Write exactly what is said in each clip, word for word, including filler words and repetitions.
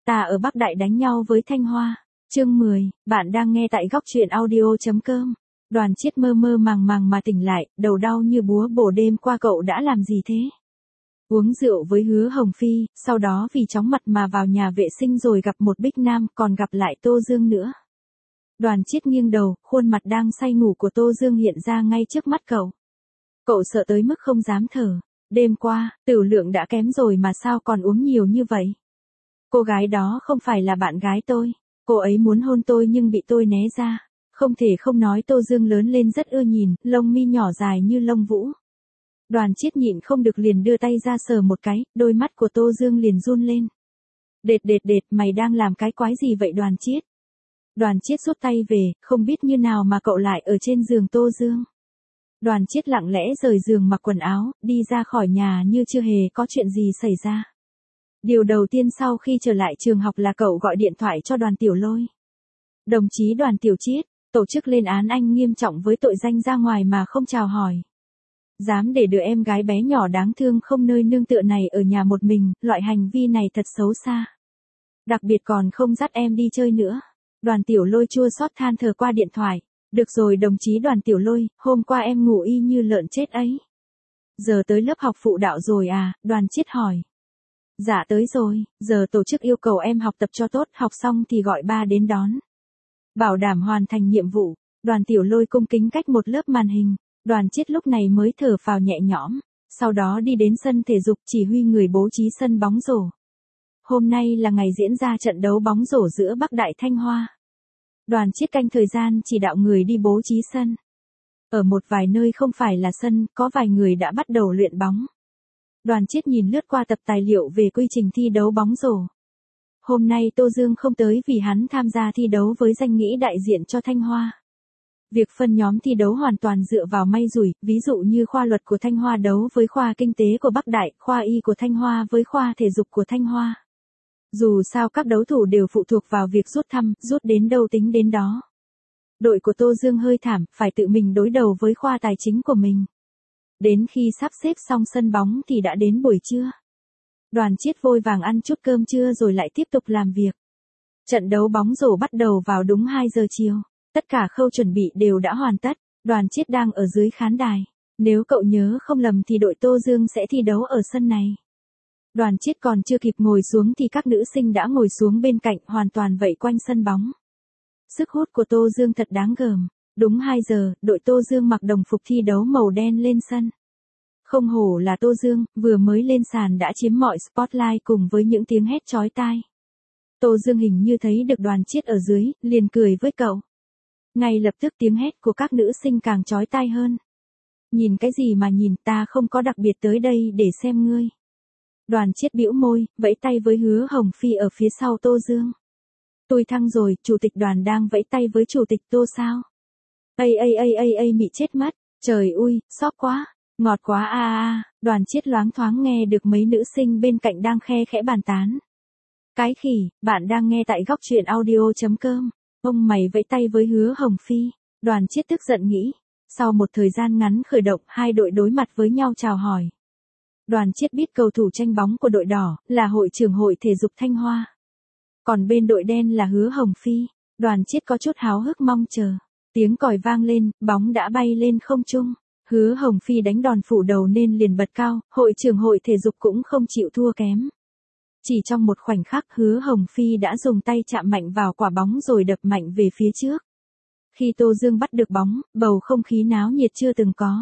ta ở Bắc Đại đánh nhau với Thanh Hoa. Chương mười, bạn đang nghe tại góc truyện audio.com. Đoàn Chiết mơ mơ màng màng mà tỉnh lại, đầu đau như búa bổ đêm qua cậu đã làm gì thế? Uống rượu với Hứa Hồng Phi, sau đó vì chóng mặt mà vào nhà vệ sinh rồi gặp một Bích Nam, còn gặp lại Tô Dương nữa. Đoàn Chiết nghiêng đầu, khuôn mặt đang say ngủ của Tô Dương hiện ra ngay trước mắt cậu. Cậu sợ tới mức không dám thở. Đêm qua, tửu lượng đã kém rồi mà sao còn uống nhiều như vậy? Cô gái đó không phải là bạn gái tôi. Cô ấy muốn hôn tôi nhưng bị tôi né ra. Không thể không nói Tô Dương lớn lên rất ưa nhìn, lông mi nhỏ dài như lông vũ. Đoàn Chiết nhịn không được liền đưa tay ra sờ một cái, đôi mắt của Tô Dương liền run lên. Đệt đệt đệt, mày đang làm cái quái gì vậy Đoàn Chiết? Đoàn Chiết rút tay về, không biết như nào mà cậu lại ở trên giường Tô Dương. Đoàn Chiết lặng lẽ rời giường mặc quần áo, đi ra khỏi nhà như chưa hề có chuyện gì xảy ra. Điều đầu tiên sau khi trở lại trường học là cậu gọi điện thoại cho Đoàn Tiểu Lôi. Đồng chí Đoàn Tiểu Chiết, tổ chức lên án anh nghiêm trọng với tội danh ra ngoài mà không chào hỏi. Dám để đứa em gái bé nhỏ đáng thương không nơi nương tựa này ở nhà một mình, loại hành vi này thật xấu xa. Đặc biệt còn không dắt em đi chơi nữa. Đoàn Tiểu Lôi chua xót than thở qua điện thoại. Được rồi đồng chí Đoàn Tiểu Lôi, hôm qua em ngủ y như lợn chết ấy. Giờ tới lớp học phụ đạo rồi à, Đoàn Chiết hỏi. Dạ tới rồi, giờ tổ chức yêu cầu em học tập cho tốt, học xong thì gọi ba đến đón. Bảo đảm hoàn thành nhiệm vụ, Đoàn Tiểu Lôi cung kính cách một lớp màn hình, Đoàn Chiết lúc này mới thở phào nhẹ nhõm, sau đó đi đến sân thể dục chỉ huy người bố trí sân bóng rổ. Hôm nay là ngày diễn ra trận đấu bóng rổ giữa Bắc Đại Thanh Hoa. Đoàn Chiết canh thời gian chỉ đạo người đi bố trí sân. Ở một vài nơi không phải là sân, có vài người đã bắt đầu luyện bóng. Đoàn Chiết nhìn lướt qua tập tài liệu về quy trình thi đấu bóng rổ. Hôm nay Tô Dương không tới vì hắn tham gia thi đấu với danh nghĩa đại diện cho Thanh Hoa. Việc phân nhóm thi đấu hoàn toàn dựa vào may rủi, ví dụ như khoa luật của Thanh Hoa đấu với khoa kinh tế của Bắc Đại, khoa y của Thanh Hoa với khoa thể dục của Thanh Hoa. Dù sao các đấu thủ đều phụ thuộc vào việc rút thăm, rút đến đâu tính đến đó. Đội của Tô Dương hơi thảm, phải tự mình đối đầu với khoa tài chính của mình. Đến khi sắp xếp xong sân bóng thì đã đến buổi trưa. Đoàn Chiết vội vàng ăn chút cơm trưa rồi lại tiếp tục làm việc. Trận đấu bóng rổ bắt đầu vào đúng hai giờ chiều. Tất cả khâu chuẩn bị đều đã hoàn tất. Đoàn Chiết đang ở dưới khán đài. Nếu cậu nhớ không lầm thì đội Tô Dương sẽ thi đấu ở sân này. Đoàn Chiết còn chưa kịp ngồi xuống thì các nữ sinh đã ngồi xuống bên cạnh hoàn toàn vây quanh sân bóng. Sức hút của Tô Dương thật đáng gờm. Đúng hai giờ, đội Tô Dương mặc đồng phục thi đấu màu đen lên sân. Không hổ là Tô Dương, vừa mới lên sàn đã chiếm mọi spotlight cùng với những tiếng hét chói tai. Tô Dương hình như thấy được Đoàn Chiết ở dưới, liền cười với cậu. Ngay lập tức tiếng hét của các nữ sinh càng chói tai hơn. Nhìn cái gì mà nhìn, ta không có đặc biệt tới đây để xem ngươi. Đoàn Chiết bĩu môi, vẫy tay với Hứa Hồng Phi ở phía sau Tô Dương. Tôi thăng rồi, chủ tịch đoàn đang vẫy tay với chủ tịch Tô sao? Ây ây ây ây ây mị chết mất, trời ui, xót quá, ngọt quá a a, Đoàn Chiết loáng thoáng nghe được mấy nữ sinh bên cạnh đang khe khẽ bàn tán. Cái khỉ, bạn đang nghe tại góc truyện audio.com, ông mày vẫy tay với Hứa Hồng Phi, Đoàn Chiết tức giận nghĩ. Sau một thời gian ngắn khởi động, hai đội đối mặt với nhau chào hỏi. Đoàn Chiết biết cầu thủ tranh bóng của đội đỏ là hội trưởng hội thể dục Thanh Hoa. Còn bên đội đen là Hứa Hồng Phi. Đoàn Chiết có chút háo hức mong chờ. Tiếng còi vang lên, bóng đã bay lên không trung. Hứa Hồng Phi đánh đòn phủ đầu nên liền bật cao, hội trưởng hội thể dục cũng không chịu thua kém. Chỉ trong một khoảnh khắc Hứa Hồng Phi đã dùng tay chạm mạnh vào quả bóng rồi đập mạnh về phía trước. Khi Tô Dương bắt được bóng, bầu không khí náo nhiệt chưa từng có.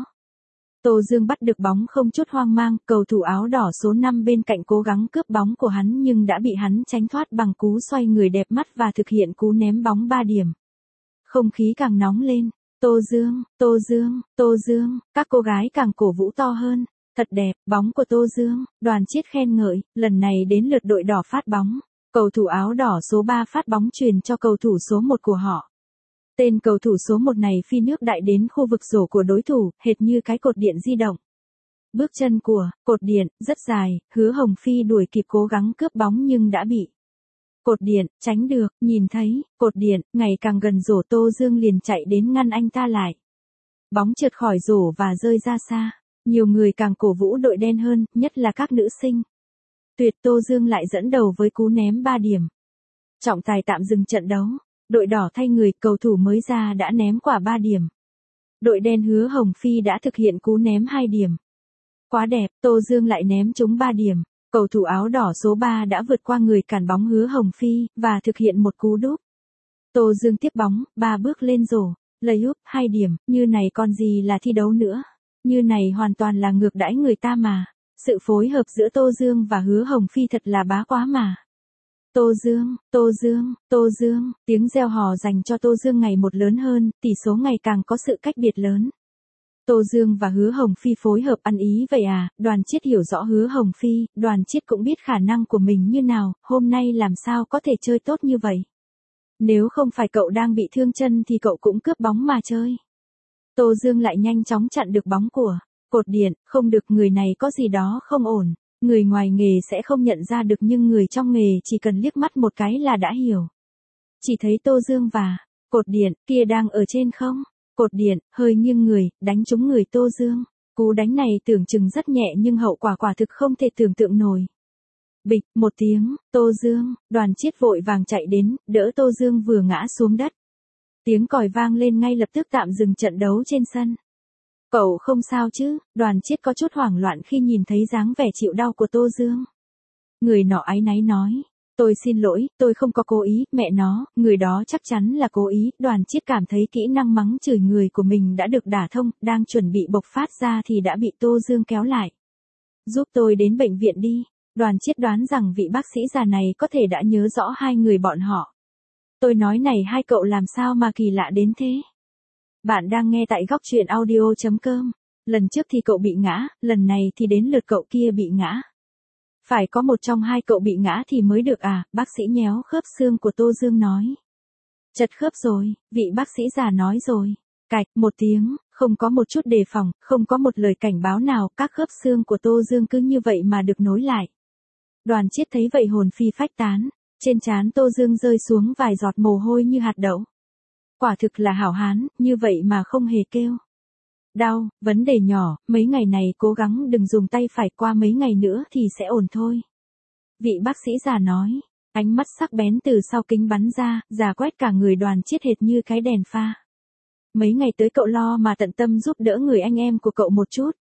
Tô Dương bắt được bóng không chút hoang mang, cầu thủ áo đỏ số năm bên cạnh cố gắng cướp bóng của hắn nhưng đã bị hắn tránh thoát bằng cú xoay người đẹp mắt và thực hiện cú ném bóng ba điểm. Không khí càng nóng lên, Tô Dương, Tô Dương, Tô Dương, các cô gái càng cổ vũ to hơn. Thật đẹp, bóng của Tô Dương, Đoàn Chiết khen ngợi, lần này đến lượt đội đỏ phát bóng. Cầu thủ áo đỏ số ba phát bóng truyền cho cầu thủ số một của họ. Tên cầu thủ số một này phi nước đại đến khu vực rổ của đối thủ, hệt như cái cột điện di động. Bước chân của cột điện rất dài, Hứa Hồng Phi đuổi kịp cố gắng cướp bóng nhưng đã bị cột điện tránh được, nhìn thấy cột điện ngày càng gần rổ, Tô Dương liền chạy đến ngăn anh ta lại. Bóng trượt khỏi rổ và rơi ra xa. Nhiều người càng cổ vũ đội đen hơn, nhất là các nữ sinh. Tuyệt, Tô Dương lại dẫn đầu với cú ném ba điểm. Trọng tài tạm dừng trận đấu. Đội đỏ thay người, cầu thủ mới ra đã ném quả ba điểm. Đội đen Hứa Hồng Phi đã thực hiện cú ném hai điểm. Quá đẹp, Tô Dương lại ném trúng ba điểm. Cầu thủ áo đỏ số ba đã vượt qua người cản bóng Hứa Hồng Phi, và thực hiện một cú đúp. Tô Dương tiếp bóng, ba bước lên rổ, layup hai điểm, như này còn gì là thi đấu nữa. Như này hoàn toàn là ngược đãi người ta mà. Sự phối hợp giữa Tô Dương và Hứa Hồng Phi thật là bá quá mà. Tô Dương, Tô Dương, Tô Dương, tiếng reo hò dành cho Tô Dương ngày một lớn hơn, tỷ số ngày càng có sự cách biệt lớn. Tô Dương và Hứa Hồng Phi phối hợp ăn ý vậy à, Đoàn Chiết hiểu rõ Hứa Hồng Phi, Đoàn Chiết cũng biết khả năng của mình như nào, hôm nay làm sao có thể chơi tốt như vậy. Nếu không phải cậu đang bị thương chân thì cậu cũng cướp bóng mà chơi. Tô Dương lại nhanh chóng chặn được bóng của cột điện, không được, người này có gì đó không ổn. Người ngoài nghề sẽ không nhận ra được nhưng người trong nghề chỉ cần liếc mắt một cái là đã hiểu. Chỉ thấy Tô Dương và cột điện kia đang ở trên không. Cột điện, hơi nghiêng người, đánh trúng người Tô Dương. Cú đánh này tưởng chừng rất nhẹ nhưng hậu quả quả thực không thể tưởng tượng nổi. Bịch, một tiếng, Tô Dương, Đoàn Chiết vội vàng chạy đến, đỡ Tô Dương vừa ngã xuống đất. Tiếng còi vang lên ngay lập tức tạm dừng trận đấu trên sân. Cậu không sao chứ? Đoàn Chiết có chút hoảng loạn khi nhìn thấy dáng vẻ chịu đau của Tô Dương. Người nọ áy náy nói, tôi xin lỗi, tôi không có cố ý, mẹ nó, người đó chắc chắn là cố ý. Đoàn Chiết cảm thấy kỹ năng mắng chửi người của mình đã được đả thông, đang chuẩn bị bộc phát ra thì đã bị Tô Dương kéo lại. Giúp tôi đến bệnh viện đi. Đoàn Chiết đoán rằng vị bác sĩ già này có thể đã nhớ rõ hai người bọn họ. Tôi nói này, hai cậu làm sao mà kỳ lạ đến thế? Bạn đang nghe tại góc truyện audio chấm com. Lần trước thì cậu bị ngã, lần này thì đến lượt cậu kia bị ngã. Phải có một trong hai cậu bị ngã thì mới được à, bác sĩ nhéo khớp xương của Tô Dương nói. Chật khớp rồi, vị bác sĩ già nói rồi. Cạch, một tiếng, không có một chút đề phòng, không có một lời cảnh báo nào, các khớp xương của Tô Dương cứ như vậy mà được nối lại. Đoàn Chiết thấy vậy hồn phi phách tán, trên trán Tô Dương rơi xuống vài giọt mồ hôi như hạt đậu. Quả thực là hảo hán, như vậy mà không hề kêu đau, vấn đề nhỏ, mấy ngày này cố gắng đừng dùng tay phải, qua mấy ngày nữa thì sẽ ổn thôi. Vị bác sĩ già nói, ánh mắt sắc bén từ sau kính bắn ra, rà quét cả người Đoàn Chiết hệt như cái đèn pha. Mấy ngày tới cậu lo mà tận tâm giúp đỡ người anh em của cậu một chút.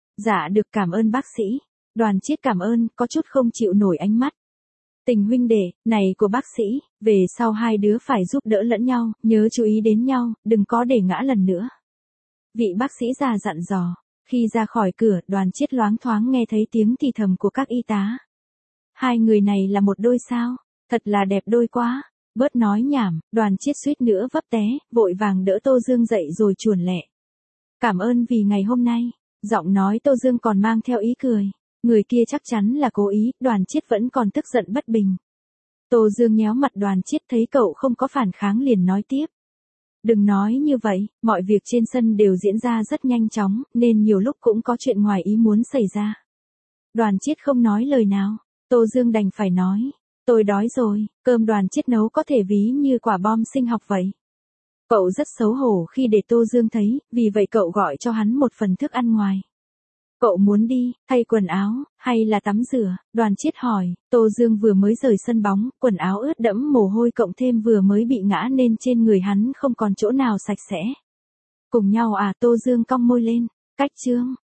Dạ được, cảm ơn bác sĩ. Đoàn Chiết cảm ơn, có chút không chịu nổi ánh mắt tình huynh đệ này của bác sĩ, về sau hai đứa phải giúp đỡ lẫn nhau, nhớ chú ý đến nhau, đừng có để ngã lần nữa. Vị bác sĩ già dặn dò, khi ra khỏi cửa, Đoàn Chiết loáng thoáng nghe thấy tiếng thì thầm của các y tá. Hai người này là một đôi sao, thật là đẹp đôi quá, bớt nói nhảm, Đoàn Chiết suýt nữa vấp té, vội vàng đỡ Tô Dương dậy rồi chuồn lẹ. Cảm ơn vì ngày hôm nay, giọng nói Tô Dương còn mang theo ý cười. Người kia chắc chắn là cố ý, Đoàn Chiết vẫn còn tức giận bất bình. Tô Dương nhéo mặt Đoàn Chiết, thấy cậu không có phản kháng liền nói tiếp. Đừng nói như vậy, mọi việc trên sân đều diễn ra rất nhanh chóng, nên nhiều lúc cũng có chuyện ngoài ý muốn xảy ra. Đoàn Chiết không nói lời nào, Tô Dương đành phải nói. Tôi đói rồi, cơm Đoàn Chiết nấu có thể ví như quả bom sinh học vậy. Cậu rất xấu hổ khi để Tô Dương thấy, vì vậy cậu gọi cho hắn một phần thức ăn ngoài. Cậu muốn đi, thay quần áo, hay là tắm rửa? Đoàn Chiết hỏi. Tô Dương vừa mới rời sân bóng, quần áo ướt đẫm mồ hôi cộng thêm vừa mới bị ngã nên trên người hắn không còn chỗ nào sạch sẽ. Cùng nhau à? Tô Dương cong môi lên. Cách chương.